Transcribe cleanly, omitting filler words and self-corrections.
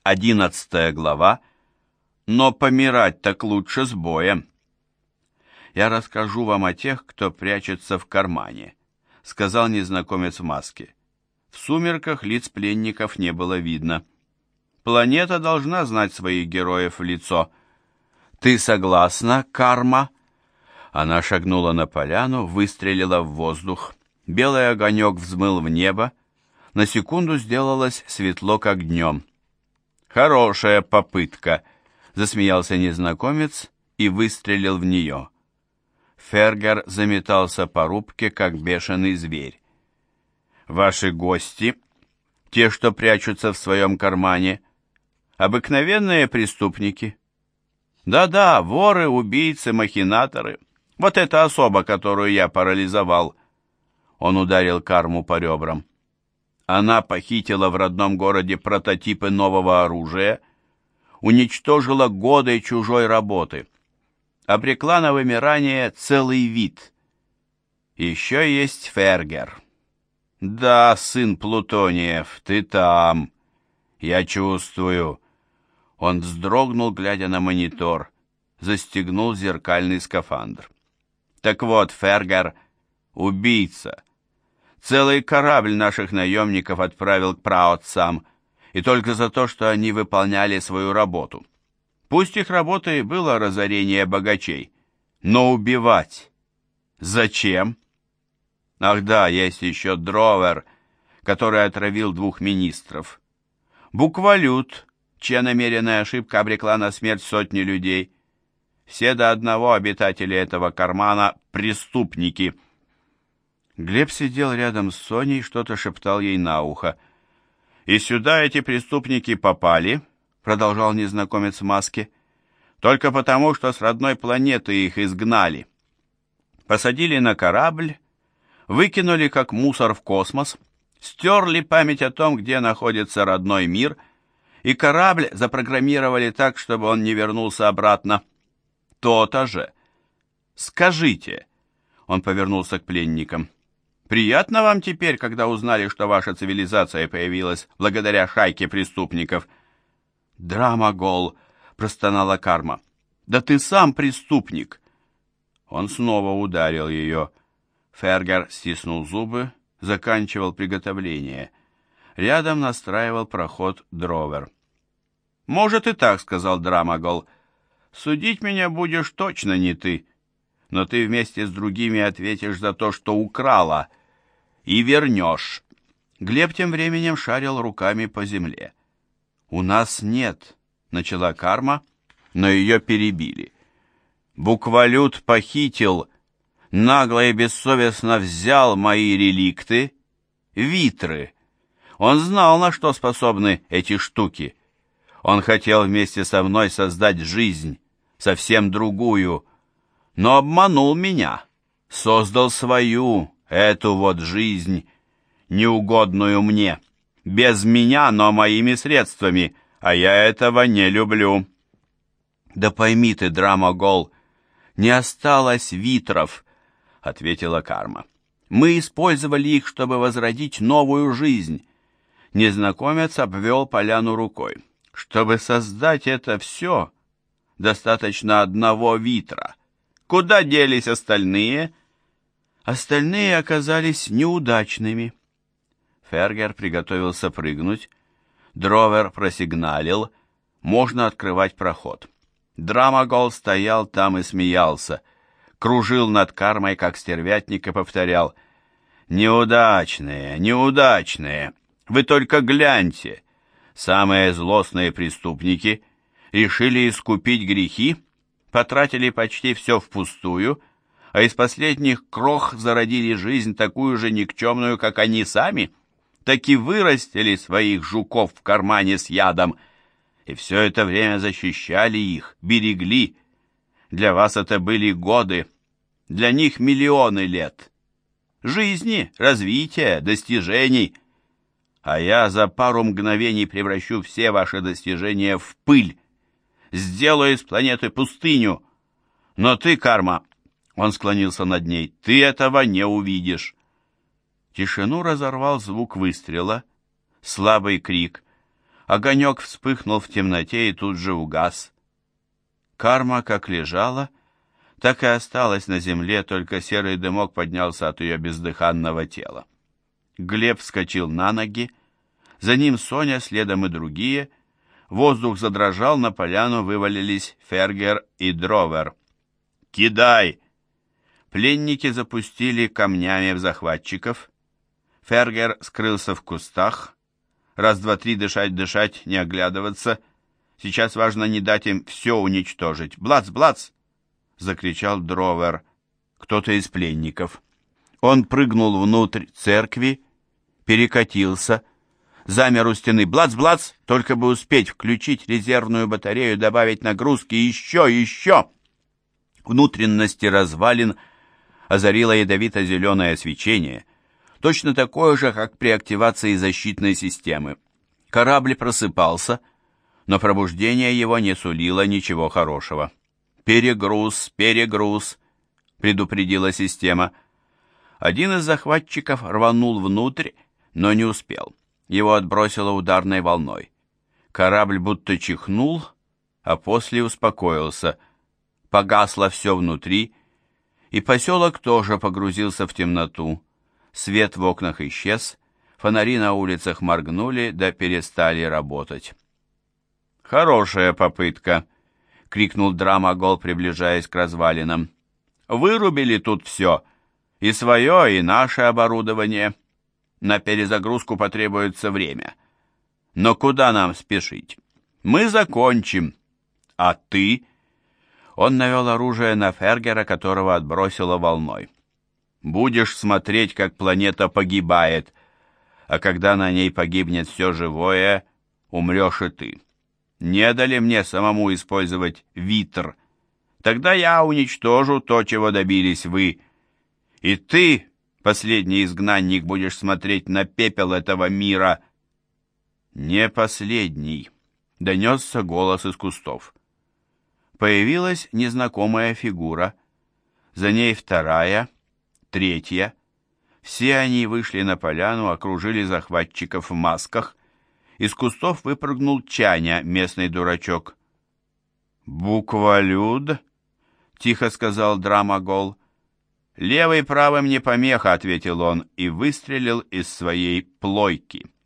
11 глава. Но помирать так лучше с боем. «Я расскажу вам о тех, кто прячется в кармане», — сказал незнакомец в маске. В сумерках лиц пленников не было видно. Планета должна знать своих героев в лицо. «Ты согласна, Карма?» Она шагнула на поляну, выстрелила в воздух. Белый огонек взмыл в небо. На секунду сделалось светло, как днем. «Хорошая попытка», — засмеялся незнакомец и выстрелил в нее. Фергер заметался по рубке, как бешеный зверь. «Ваши гости, те, что прячутся в своем кармане, обыкновенные преступники?» «Да-да, воры, убийцы, махинаторы. Вот эта особа, которую я парализовал». Он ударил Карму по ребрам. Она похитила в родном городе прототипы нового оружия, уничтожила годы чужой работы, обрекла на вымирание целый вид. Еще есть Фергер. Да, сын Плутониев, ты там. Я чувствую. Он вздрогнул, глядя на монитор, застегнул зеркальный скафандр. Так вот, Фергер — убийца. Целый корабль наших наемников отправил к праотцам, и только за то, что они выполняли свою работу. Пусть их работой и было разорение богачей, но убивать зачем? Ах да, есть еще Дровер, который отравил 2 министров. Буквалют, чья намеренная ошибка обрекла на смерть сотни людей. Все до одного обитатели этого кармана — преступники. Глеб сидел рядом с Соней, что-то шептал ей на ухо. «И сюда эти преступники попали», — продолжал незнакомец в маске, «только потому, что с родной планеты их изгнали. Посадили на корабль, выкинули как мусор в космос, стерли память о том, где находится родной мир, и корабль запрограммировали так, чтобы он не вернулся обратно. То-то же. Скажите», — он повернулся к пленникам, «приятно вам теперь, когда узнали, что ваша цивилизация появилась благодаря шайке преступников?» «Драмагол», — простонала Карма, «да ты сам преступник!» Он снова ударил ее. Фергер стиснул зубы, заканчивал приготовление. Рядом настраивал проход Дровер. «Может и так», — сказал Драмагол. «Судить меня будешь точно не ты, но ты вместе с другими ответишь за то, что украла, и вернешь». Глеб тем временем шарил руками по земле. «У нас нет», — начала Карма, но ее перебили. «Буквалют похитил, нагло и бессовестно взял мои реликты, витры. Он знал, на что способны эти штуки. Он хотел вместе со мной создать жизнь, совсем другую, но обманул меня, создал свою, эту вот жизнь, неугодную мне, без меня, но моими средствами, а я этого не люблю». «Да пойми ты, Драмагол, не осталось витров», — ответила Карма. «Мы использовали их, чтобы возродить новую жизнь». Незнакомец обвел поляну рукой. «Чтобы создать это все, достаточно одного витра. Куда делись остальные?» «Остальные оказались неудачными». Фергер приготовился прыгнуть. Дровер просигналил. Можно открывать проход. Драмагол стоял там и смеялся. Кружил над Кармой, как стервятник, и повторял: «Неудачные, неудачные! Вы только гляньте! Самые злостные преступники решили искупить грехи, потратили почти все впустую, а из последних крох зародили жизнь такую же никчемную, как они сами, так и вырастили своих жуков в кармане с ядом, и все это время защищали их, берегли. Для вас это были годы, для них миллионы лет. Жизни, развития, достижений. А я за пару мгновений превращу все ваши достижения в пыль, сделаю из планеты пустыню. Но ты, Карма, он склонился над ней, ты этого не увидишь». Тишину разорвал звук выстрела, слабый крик, Огонек вспыхнул в темноте и тут же угас. Карма как лежала, так и осталась на земле, только серый дымок поднялся от ее бездыханного тела. Глеб вскочил на ноги, за ним Соня, следом и другие. Воздух задрожал, на поляну вывалились Фергер и Дровер. «Кидай!» Пленники запустили камнями в захватчиков. Фергер скрылся в кустах. Раз, два, три, дышать, не оглядываться. Сейчас важно не дать им все уничтожить. «Блац, блац!» — закричал Дровер, кто-то из пленников. Он прыгнул внутрь церкви, перекатился, замер у стены. «Блац, блац!» Только бы успеть включить резервную батарею, добавить нагрузки. Еще! Внутренности развалин озарило ядовито-зеленое свечение, точно такое же, как при активации защитной системы. Корабль просыпался, но пробуждение его не сулило ничего хорошего. «Перегруз, перегруз!» — предупредила система. Один из захватчиков рванул внутрь, но не успел. Его отбросило ударной волной. Корабль будто чихнул, а после успокоился. Погасло все внутри, и поселок тоже погрузился в темноту. Свет в окнах исчез, фонари на улицах моргнули да перестали работать. «Хорошая попытка!» — крикнул Драмагол, приближаясь к развалинам. «Вырубили тут все, и свое, и наше оборудование. На перезагрузку потребуется время. Но куда нам спешить? Мы закончим. А ты?» Он навел оружие на Фергера, которого отбросило волной. «Будешь смотреть, как планета погибает, а когда на ней погибнет все живое, умрешь и ты. Не дали мне самому использовать витр. Тогда я уничтожу то, чего добились вы. И ты, последний изгнанник, будешь смотреть на пепел этого мира». «Не последний», — донесся голос из кустов. Появилась незнакомая фигура. За ней вторая, третья. Все они вышли на поляну, окружили захватчиков в масках. Из кустов выпрыгнул Чаня, местный дурачок. «Буквалюд», — тихо сказал Драмагол. «Левый правым не помеха», — ответил он и выстрелил из своей плойки.